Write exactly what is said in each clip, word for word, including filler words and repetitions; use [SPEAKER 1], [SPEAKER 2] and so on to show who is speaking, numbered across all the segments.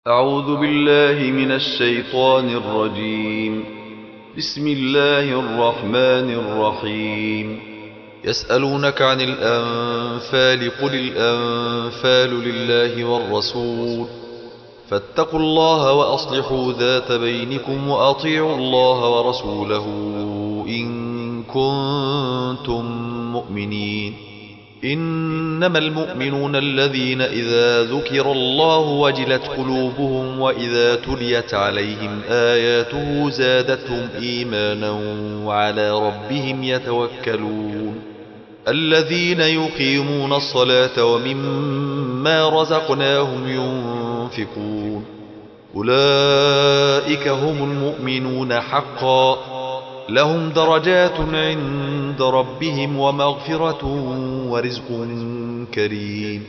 [SPEAKER 1] أعوذ بالله من الشيطان الرجيم. بسم الله الرحمن الرحيم. يسألونك عن الأنفال قل الأنفال لله والرسول فاتقوا الله وأصلحوا ذات بينكم وأطيعوا الله ورسوله إن كنتم مؤمنين. إنما المؤمنون الذين إذا ذكر الله وجلت قلوبهم وإذا تليت عليهم آياته زادتهم إيمانا وعلى ربهم يتوكلون. الذين يقيمون الصلاة ومما رزقناهم ينفقون أولئك هم المؤمنون حقا لهم درجات عند ربهم ومغفرة ورزق كريم.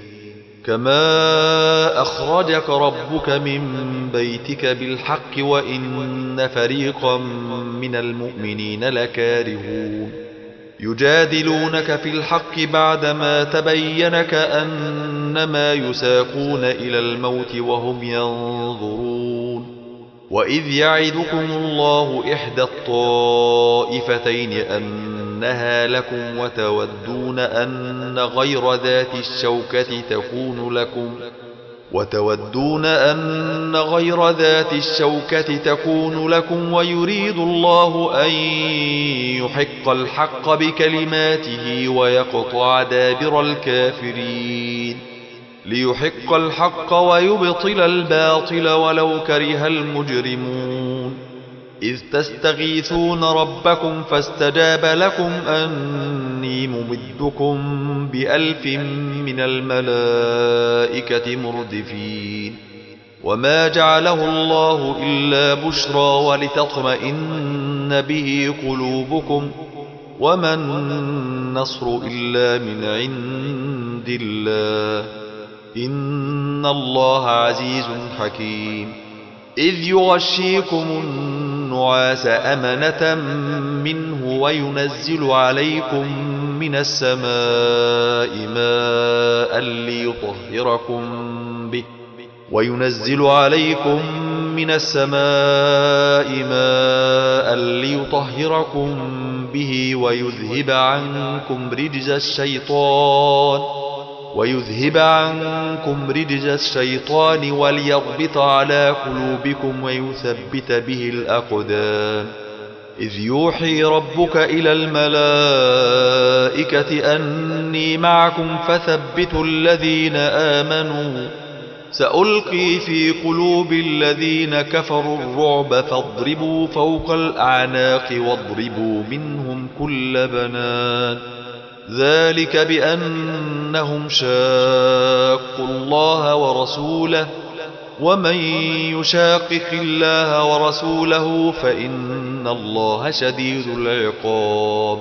[SPEAKER 1] كما أخرجك ربك من بيتك بالحق وإن فريقا من المؤمنين لكارهون. يجادلونك في الحق بعدما تبين كأنما يساقون إلى الموت وهم ينظرون. وإذ يعدكم الله إحدى الطائفتين أنها لكم وتودون أن غير ذات الشوكة تكون لكم وتودون أن غير ذات الشوكة تكون لكم ويريد الله أن يحق الحق بكلماته ويقطع دابر الكافرين. ليحق الحق ويبطل الباطل ولو كره المجرمون. إذ تستغيثون ربكم فاستجاب لكم أني ممدكم بألف من الملائكة مردفين. وما جعله الله إلا بشرى ولتطمئن به قلوبكم وما النصر إلا من عند الله إن الله عزيز حكيم. إذ يغشيكم النعاس أمنة منه وينزل عليكم من السماء ماء ليطهركم به وينزل عليكم من السماء ماء ليطهركم به ويذهب عنكم رجز الشيطان ويذهب عنكم رجز الشيطان وليربط على قلوبكم ويثبت به الأقدام. إذ يوحي ربك إلى الملائكة أني معكم فثبتوا الذين آمنوا سألقي في قلوب الذين كفروا الرعب فاضربوا فوق الأعناق واضربوا منهم كل بنان. ذلك بأنهم شاقوا الله ورسوله ومن يشاقق الله ورسوله فإن الله شديد العقاب.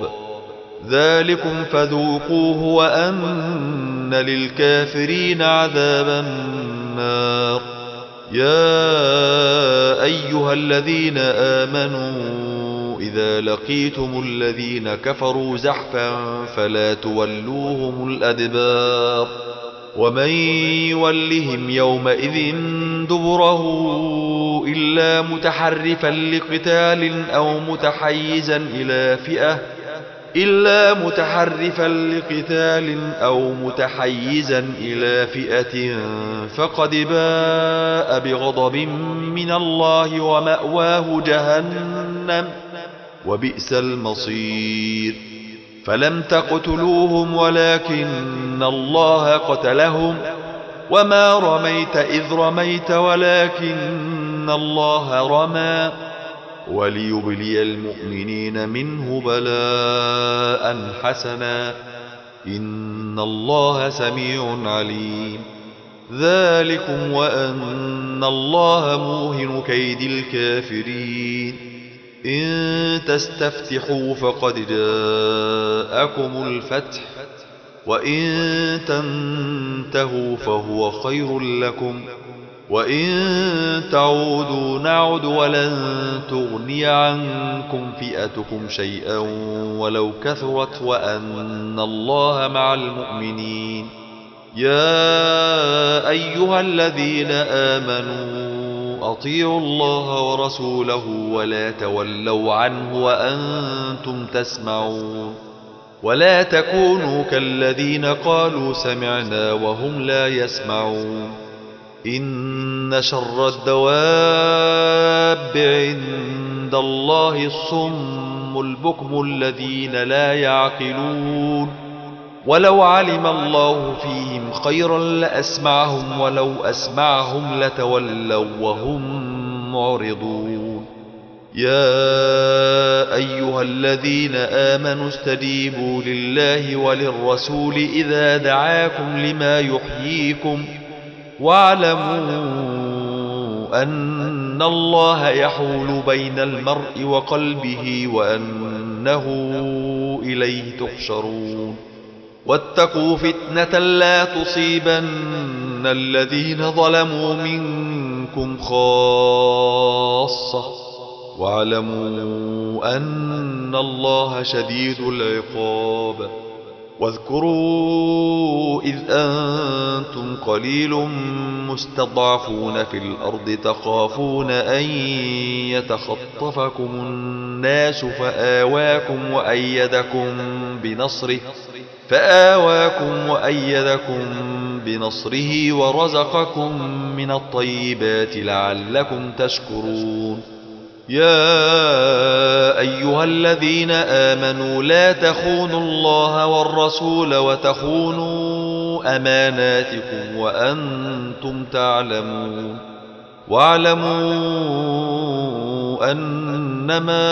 [SPEAKER 1] ذلكم فذوقوه وأن للكافرين عذاب النار. يا أيها الذين آمنوا إذا لقيتم الذين كفروا زحفا فلا تولوهم الأدبار. ومن يولهم يومئذ دبره إلا متحرفا لقتال أو متحيزا إلى فئة إلا متحرفا لقتال أو متحيزا إلى فئة فقد باء بغضب من الله ومأواه جهنم وبئس المصير. فلم تقتلوهم ولكن الله قتلهم وما رميت إذ رميت ولكن الله رمى وليبلي المؤمنين منه بلاء حسنا إن الله سميع عليم. ذلكم وأن الله موهن كيد الكافرين. إن تستفتحوا فقد جاءكم الفتح وإن تنتهوا فهو خير لكم وإن تعودوا نعد ولن تغني عنكم فئتكم شيئا ولو كثرت وأن الله مع المؤمنين. يا أيها الذين آمنوا أطيعوا الله ورسوله ولا تولوا عنه وأنتم تسمعون ولا تكونوا كالذين قالوا سمعنا وهم لا يسمعون إن شر الدواب عند الله الصم البكم الذين لا يعقلون ولو علم الله فيهم خيرا لأسمعهم ولو أسمعهم لتولوا وهم معرضون يا أيها الذين آمنوا استجيبوا لله وللرسول إذا دعاكم لما يحييكم واعلموا أن الله يحول بين المرء وقلبه وأنه إليه تحشرون واتقوا فتنة لا تصيبن الذين ظلموا منكم خاصة واعلموا أن الله شديد العقاب واذكروا إذ أنتم قليل مستضعفون في الأرض تخافون أن يتخطفكم الناس فآواكم وأيدكم بنصره فآواكم وأيدكم بنصره ورزقكم من الطيبات لعلكم تشكرون يا أيها الذين آمنوا لا تخونوا الله والرسول وتخونوا أماناتكم وأنتم تعلمون واعلموا أنما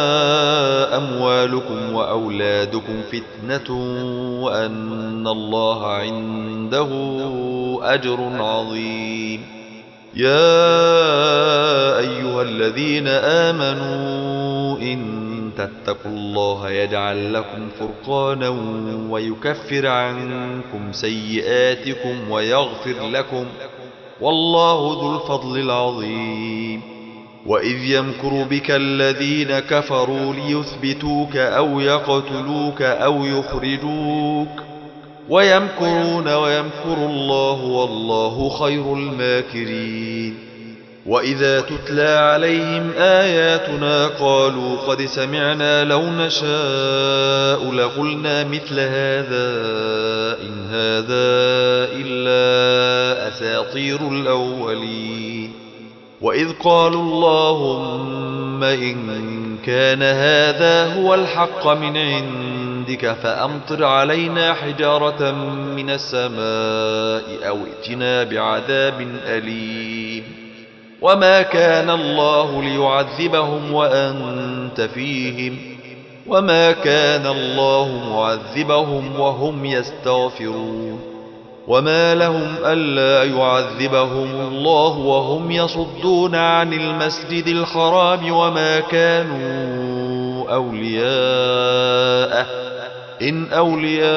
[SPEAKER 1] أموالكم وأولادكم فتنة وأن الله عنده أجر عظيم يا أيها الذين آمنوا إن تتقوا الله يجعل لكم فرقانا ويكفر عنكم سيئاتكم ويغفر لكم والله ذو الفضل العظيم وإذ يمكر بك الذين كفروا ليثبتوك أو يقتلوك أو يخرجوك ويمكرون ويمكر الله والله خير الماكرين وإذا تتلى عليهم آياتنا قالوا قد سمعنا لو نشاء لقلنا مثل هذا إن هذا إلا أساطير الأولين وإذ قالوا اللهم إن كان هذا هو الحق من عندك فأمطر علينا حجارة من السماء أو ائتنا بعذاب أليم وما كان الله ليعذبهم وأنت فيهم وما كان الله معذبهم وهم يستغفرون وما لهم ألا يعذبهم الله وهم يصدون عن المسجد الحرام وما كانوا أولياءه إن أولياؤه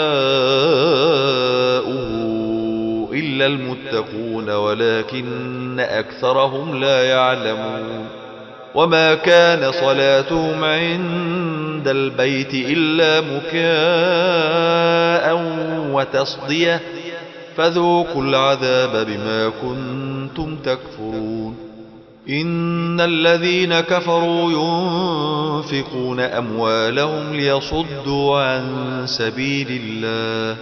[SPEAKER 1] إلا المتقون ولكن أكثرهم لا يعلمون وما كان صلاتهم عند البيت إلا مكاء وتصدية فذوقوا العذاب بما كنتم تكفرون إن الذين كفروا ينفقون أموالهم ليصدوا عن سبيل الله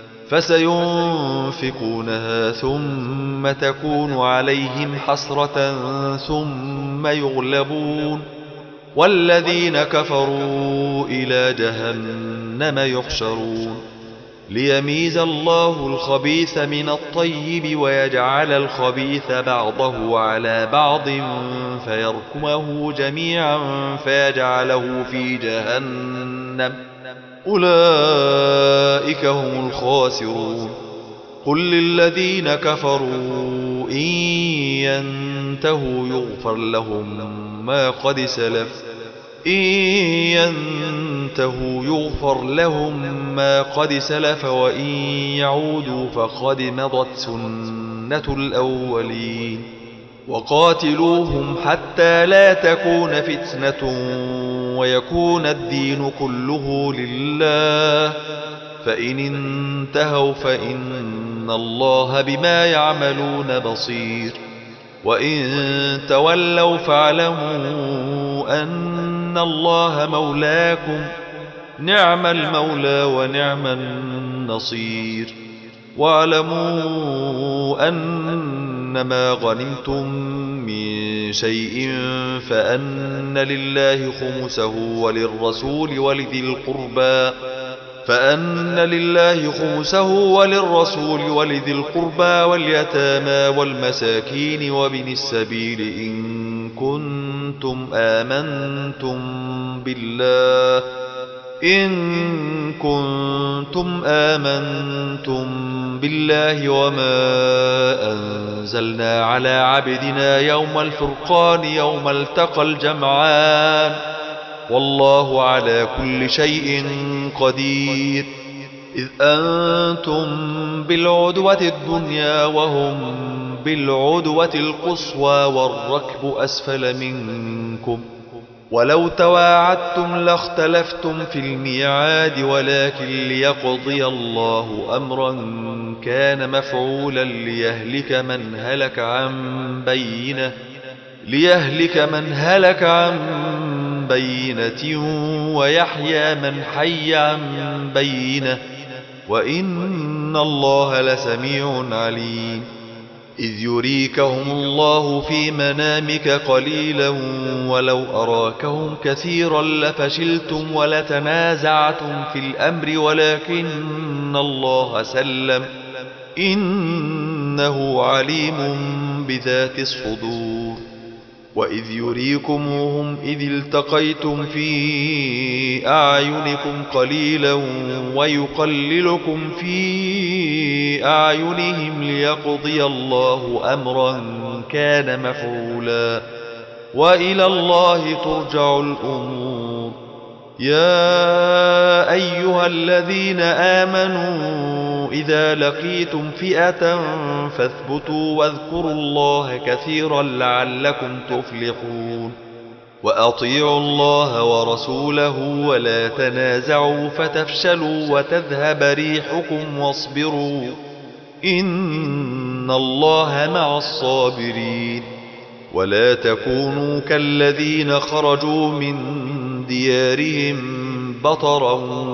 [SPEAKER 1] فسينفقونها ثم تكون عليهم حسرة ثم يغلبون والذين كفروا إلى جهنم يحشرون ليميز الله الخبيث من الطيب ويجعل الخبيث بعضه على بعض فيركمه جميعا فيجعله في جهنم أولئك هم الخاسرون قل للذين كفروا إن ينتهوا يغفر لهم ما قد سلف إن ينتهوا يغفر لهم ما قد سلف وإن يعودوا فقد مضت سنة الأولين وقاتلوهم حتى لا تكون فتنة ويكون الدين كله لله فإن انتهوا فإن الله بما يعملون بصير وإن تولوا فاعلموا أن الله مولاكم نعم المولى ونعم النصير. واعلموا أنما غنمتم من شيء فأن لله خمسه وللرسول ولذي القربى فأن لله خمسه وللرسول ولذي القربى واليتامى والمساكين وابن السبيل إن كنتم آمنتم بالله إن كنتم آمنتم بالله وما أنزلنا على عبدنا يوم الفرقان يوم التقى الجمعان والله على كل شيء قدير. إذ أنتم بالعدوة الدنيا وهم بالعدوة القصوى والركب أسفل منكم ولو تواعدتم لاختلفتم في الميعاد ولكن ليقضي الله أمرا كان مفعولا ليهلك من هلك عن بينة ليهلك من هلك عن بينة ويحيى من حي عن بينة وإن الله لسميع عليم. إذ يريكهم الله في منامك قليلا ولو أراكهم كثيرا لفشلتم ولتنازعتم في الأمر ولكن الله سلم إنه عليم بذات الصدور. وإذ يريكموهم إذ التقيتم في أعينكم قليلا ويقللكم في أعينهم ليقضي الله أمرا كان مفعولا وإلى الله ترجع الأمور. يا أيها الذين آمنوا إذا لقيتم فئة فاثبتوا واذكروا الله كثيرا لعلكم تفلحون. وأطيعوا الله ورسوله ولا تنازعوا فتفشلوا وتذهب ريحكم واصبروا إن الله مع الصابرين. ولا تكونوا كالذين خرجوا من ديارهم بطرا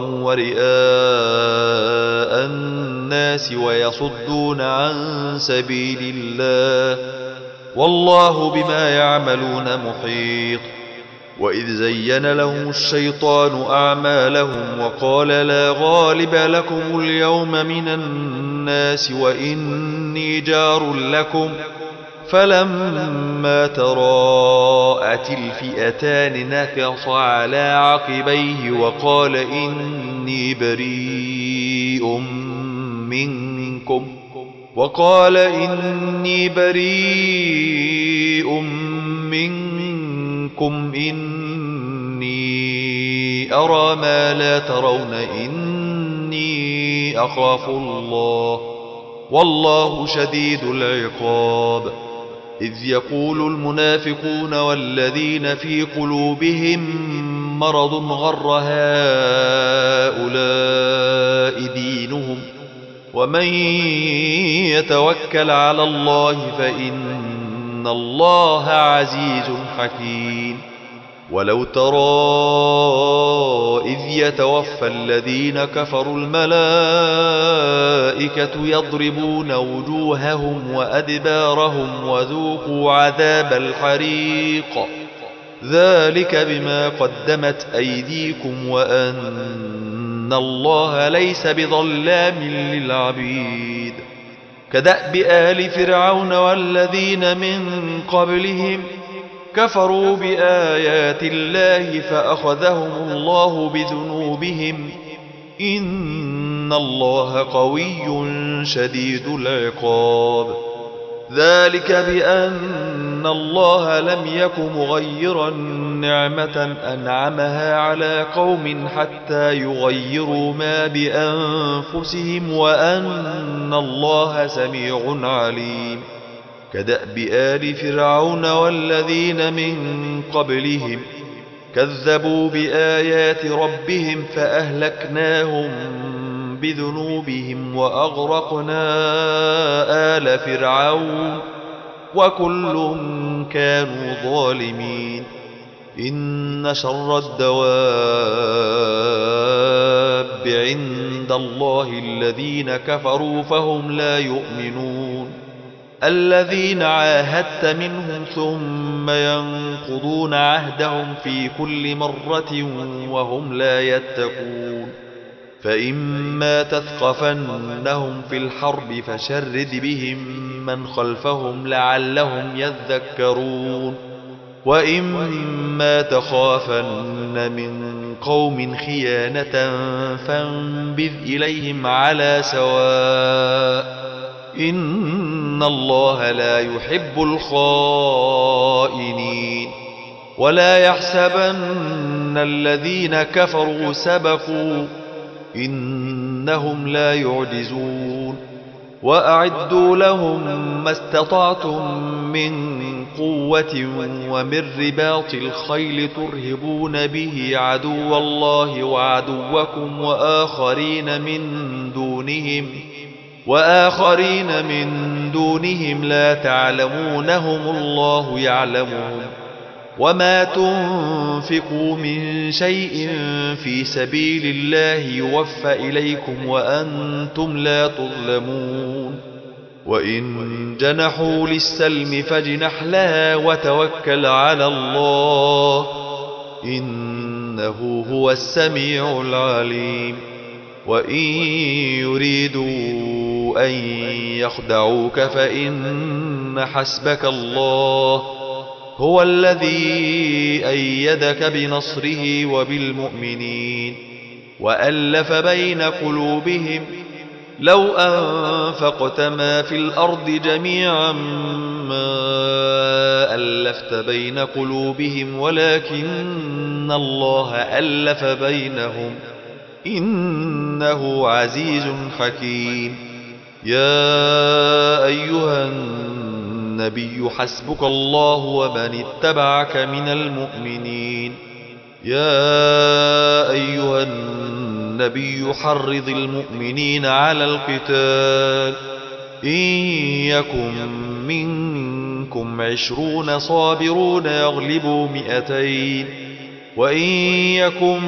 [SPEAKER 1] ورئاء الناس ويصدون عن سبيل الله والله بما يعملون محيط. وإذ زين لهم الشيطان أعمالهم وقال لا غالب لكم اليوم من الناس وإني جار لكم فلما تراءت الفئتان نكص على عقبيه وقال إني بريء منكم وقال إني بريء منكم إني أرى ما لا ترون إني أخاف الله والله شديد العقاب. إذ يقول المنافقون والذين في قلوبهم مرض غر هؤلاء دينهم ومن يتوكل على الله فإن الله عزيز حكيم. ولو ترى إذ يتوفى الذين كفروا الملائكة يضربون وجوههم وأدبارهم وذوقوا عذاب الحريق ذلك بما قدمت أيديكم وأن الله ليس بظلام للعبيد. كدأب آل فرعون والذين من قبلهم كفروا بآيات الله فأخذهم الله بذنوبهم إن الله قوي شديد العقاب. ذلك بأن الله لم يك مغيرا نعمة أنعمها على قوم حتى يغيروا ما بأنفسهم وأن الله سميع عليم. كدأب آل فرعون والذين من قبلهم كذبوا بآيات ربهم فأهلكناهم بذنوبهم وأغرقنا آل فرعون وكل كانوا ظالمين. إن شر الدواب عند الله الذين كفروا فهم لا يؤمنون. الذين عاهدت منهم ثم ينقضون عهدهم في كل مرة وهم لا يتقون. فإما تثقفنهم في الحرب فشرد بهم من خلفهم لعلهم يذكرون. وإما تخافن من قوم خيانة فانبذ إليهم على سواء إن الله لا يحب الخائنين. ولا يحسبن الذين كفروا سبقوا إنهم لا يعجزون. وأعدوا لهم ما استطعتم من قوة ومن رباط الخيل ترهبون به عدو الله وعدوكم وآخرين من دونهم وآخرين من دونهم لا تعلمونهم الله يعلمهم. وما تنفقوا من شيء في سبيل الله يوفى إليكم وأنتم لا تظلمون. وإن جنحوا للسلم فاجنح لها وتوكل على الله إنه هو السميع العليم. وإن يريدوا أن يخدعوك فإن حسبك الله هو الذي أيدك بنصره وبالمؤمنين. وألف بين قلوبهم لو أنفقت ما في الأرض جميعا ما ألفت بين قلوبهم ولكن الله ألف بينهم إنه عزيز حكيم. يا أيها النبي حسبك الله ومن اتبعك من المؤمنين. يا أيها النبي حرض المؤمنين على القتال إن يكن منكم عشرون صابرون يغلبوا مئتين وإن يكن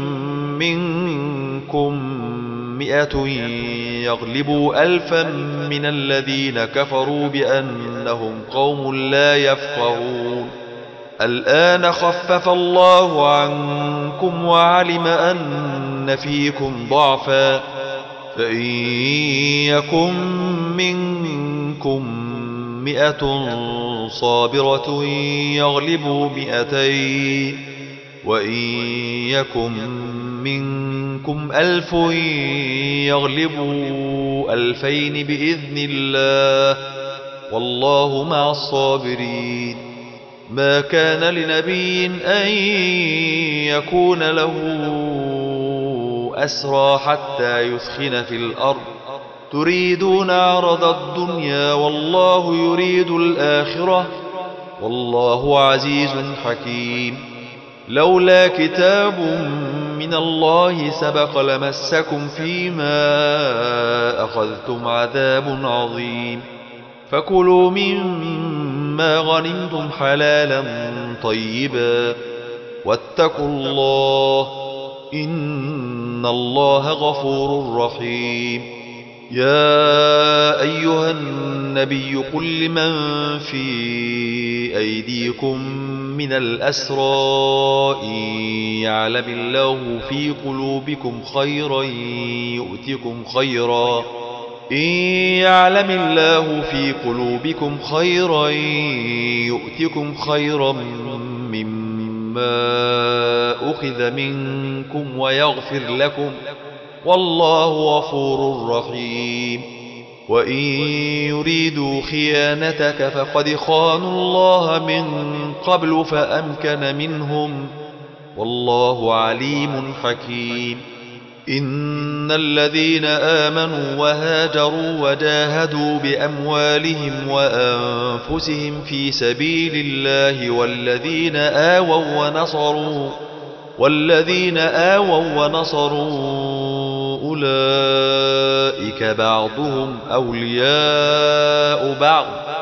[SPEAKER 1] منكم مئة يغلبوا ألفا من الذين كفروا بأنهم قوم لا يفقهون. الآن خفف الله عنكم وعلم أن فيكم ضعفا فإن يكن منكم مئة صابرة يغلبوا مئتين وإن يكن منكم ألف يغلبوا ألفين بإذن الله والله مع الصابرين. ما كان لنبي أن يكون له أسرى حتى يثخن في الأرض تريدون عرض الدنيا والله يريد الآخرة والله عزيز حكيم. لولا كتاب من الله سبق لمسكم فيما أخذتم عذاب عظيم. فكلوا مما غنمتم حلالا طيبا واتقوا الله إن الله غفور رحيم. يا أيها النبي قل لمن في أيديكم من الأسرى إن يعلم الله في قلوبكم خيرا يؤتكم خيرا إن يعلم الله في قلوبكم خيرا يؤتكم خيرا مما أخذ منكم ويغفر لكم والله غفور رحيم. وإن يريدوا خيانتك فقد خانوا الله من قبل فأمكن منهم والله عليم حكيم. إن الذين آمنوا وهاجروا وجاهدوا بأموالهم وأنفسهم في سبيل الله والذين آووا ونصروا والذين آووا ونصروا أولئك بعضهم أولياء بعض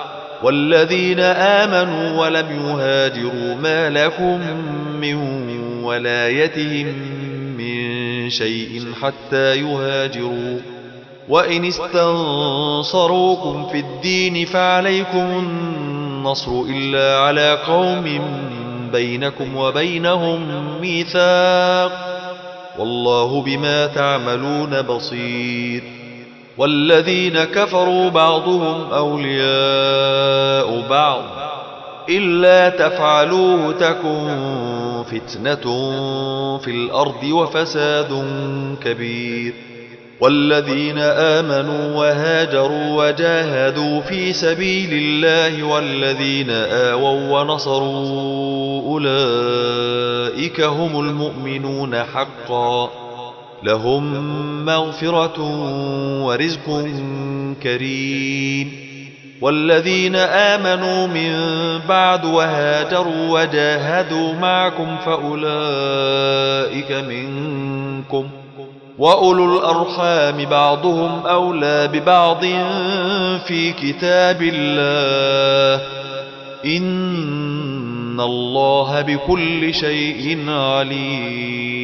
[SPEAKER 1] والذين آمنوا ولم يهاجروا ما لكم من ولايتهم من شيء حتى يهاجروا وإن استنصروكم في الدين فعليكم النصر إلا على قوم بينكم وبينهم ميثاق والله بما تعملون بصير والذين كفروا بعضهم أولياء بعض إلا تفعلوه تكن فتنة في الأرض وفساد كبير والذين آمنوا وهاجروا وجاهدوا في سبيل الله والذين آووا ونصروا أولئك هم المؤمنون حقا لهم مغفرة ورزق كريم والذين آمنوا من بعد وهاجروا وجاهدوا معكم فأولئك منكم وأولو الأرحام بعضهم أولى ببعض في كتاب الله إن الله بكل شيء عليم